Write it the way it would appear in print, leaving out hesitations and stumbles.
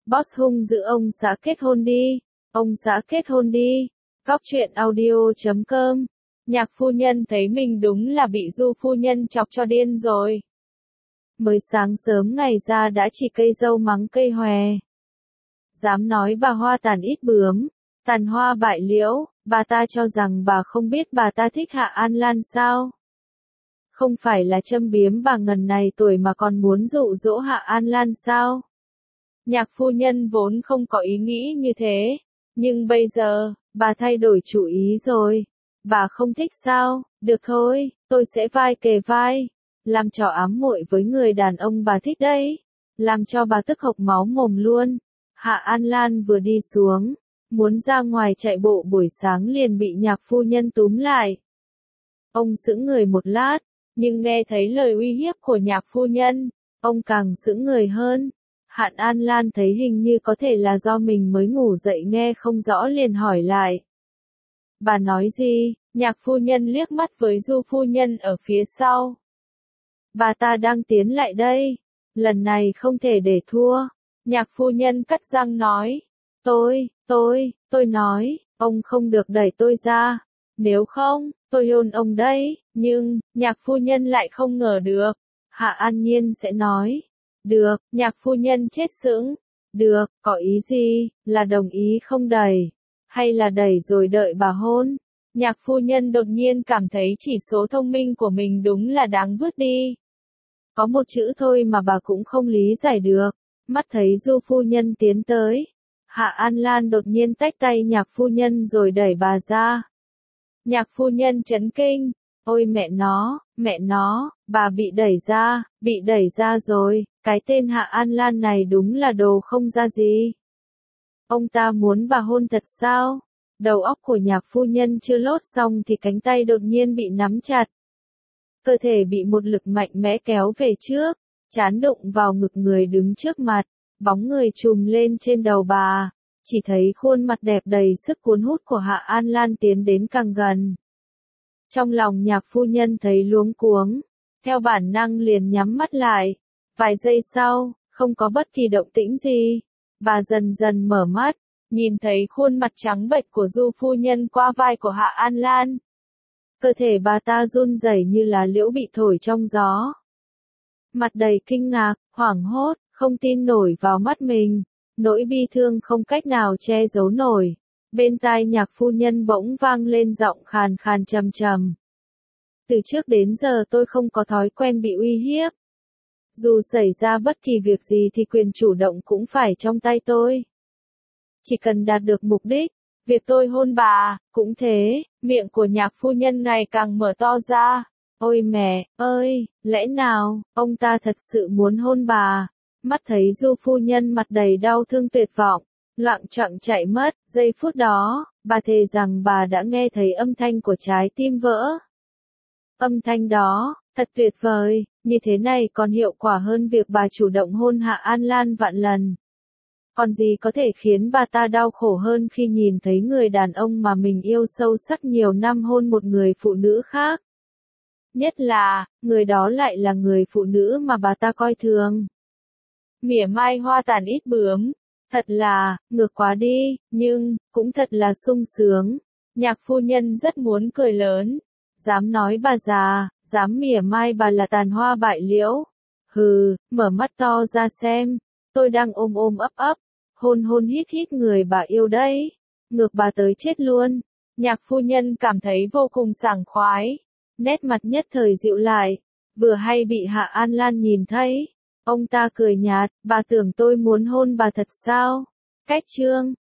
Boss hung dữ ông xã kết hôn đi. Ông xã kết hôn đi. Góc truyện audio.com. Nhạc phu nhân thấy mình đúng là bị Du phu nhân chọc cho điên rồi. Mới sáng sớm ngày ra đã chỉ cây dâu mắng cây hòe. Dám nói bà hoa tàn ít bướm, tàn hoa bại liễu, bà ta cho rằng bà không biết bà ta thích Hạ An Lan sao? Không phải là châm biếm bà ngần này tuổi mà còn muốn dụ dỗ Hạ An Lan sao? Nhạc phu nhân vốn không có ý nghĩ như thế, nhưng bây giờ, bà thay đổi chủ ý rồi. Bà không thích sao? Được thôi, tôi sẽ vai kề vai. Làm trò ám muội với người đàn ông bà thích đấy. Làm cho bà tức hộc máu mồm luôn. Hạ An Lan vừa đi xuống, muốn ra ngoài chạy bộ buổi sáng liền bị nhạc phu nhân túm lại. Ông sững người một lát, nhưng nghe thấy lời uy hiếp của nhạc phu nhân, ông càng sững người hơn. Hạ An Lan thấy hình như có thể là do mình mới ngủ dậy nghe không rõ liền hỏi lại. Bà nói gì? Nhạc phu nhân liếc mắt với Du phu nhân ở phía sau. Bà ta đang tiến lại đây. Lần này không thể để thua. Nhạc phu nhân cắt răng nói. Tôi nói, ông không được đẩy tôi ra. Nếu không, tôi hôn ông đấy. Nhưng, nhạc phu nhân lại không ngờ được. Hạ An Nhiên sẽ nói. Được, nhạc phu nhân chết sững. Được, có ý gì, là đồng ý không đẩy. Hay là đẩy rồi đợi bà hôn. Nhạc phu nhân đột nhiên cảm thấy chỉ số thông minh của mình đúng là đáng vứt đi. Có một chữ thôi mà bà cũng không lý giải được. Mắt thấy Du phu nhân tiến tới. Hạ An Lan đột nhiên tách tay nhạc phu nhân rồi đẩy bà ra. Nhạc phu nhân chấn kinh. Ôi mẹ nó, bà bị đẩy ra rồi, cái tên Hạ An Lan này đúng là đồ không ra gì. Ông ta muốn bà hôn thật sao? Đầu óc của nhạc phu nhân chưa lốt xong thì cánh tay đột nhiên bị nắm chặt. Cơ thể bị một lực mạnh mẽ kéo về trước, trán đụng vào ngực người đứng trước mặt, bóng người trùm lên trên đầu bà, chỉ thấy khuôn mặt đẹp đầy sức cuốn hút của Hạ An Lan tiến đến càng gần. Trong lòng nhạc phu nhân thấy luống cuống, theo bản năng liền nhắm mắt lại. Vài giây sau, không có bất kỳ động tĩnh gì. Bà dần dần mở mắt, nhìn thấy khuôn mặt trắng bệch của Du phu nhân qua vai của Hạ An Lan. Cơ thể bà ta run rẩy như là liễu bị thổi trong gió. Mặt đầy kinh ngạc, hoảng hốt, không tin nổi vào mắt mình. Nỗi bi thương không cách nào che giấu nổi. Bên tai nhạc phu nhân bỗng vang lên giọng khàn khàn trầm trầm. Từ trước đến giờ tôi không có thói quen bị uy hiếp. Dù xảy ra bất kỳ việc gì thì quyền chủ động cũng phải trong tay tôi. Chỉ cần đạt được mục đích, việc tôi hôn bà, cũng thế. Miệng của nhạc phu nhân ngày càng mở to ra. Ôi mẹ ơi, lẽ nào, ông ta thật sự muốn hôn bà? Mắt thấy Du phu nhân mặt đầy đau thương tuyệt vọng, loạng choạng chạy mất. Giây phút đó, bà thề rằng bà đã nghe thấy âm thanh của trái tim vỡ. Âm thanh đó, thật tuyệt vời, như thế này còn hiệu quả hơn việc bà chủ động hôn Hạ An Lan vạn lần. Còn gì có thể khiến bà ta đau khổ hơn khi nhìn thấy người đàn ông mà mình yêu sâu sắc nhiều năm hôn một người phụ nữ khác. Nhất là, người đó lại là người phụ nữ mà bà ta coi thường. Mỉa mai hoa tàn ít bướm. Thật là, ngược quá đi, nhưng, cũng thật là sung sướng. Nhạc phu nhân rất muốn cười lớn. Dám nói bà già, dám mỉa mai bà là tàn hoa bại liễu. Hừ, mở mắt to ra xem. Tôi đang ôm ấp, hôn hít người bà yêu đấy. Ngược bà tới chết luôn. Nhạc phu nhân cảm thấy vô cùng sảng khoái. Nét mặt nhất thời dịu lại. Vừa hay bị Hạ An Lan nhìn thấy. Ông ta cười nhạt, bà tưởng tôi muốn hôn bà thật sao? Cách chương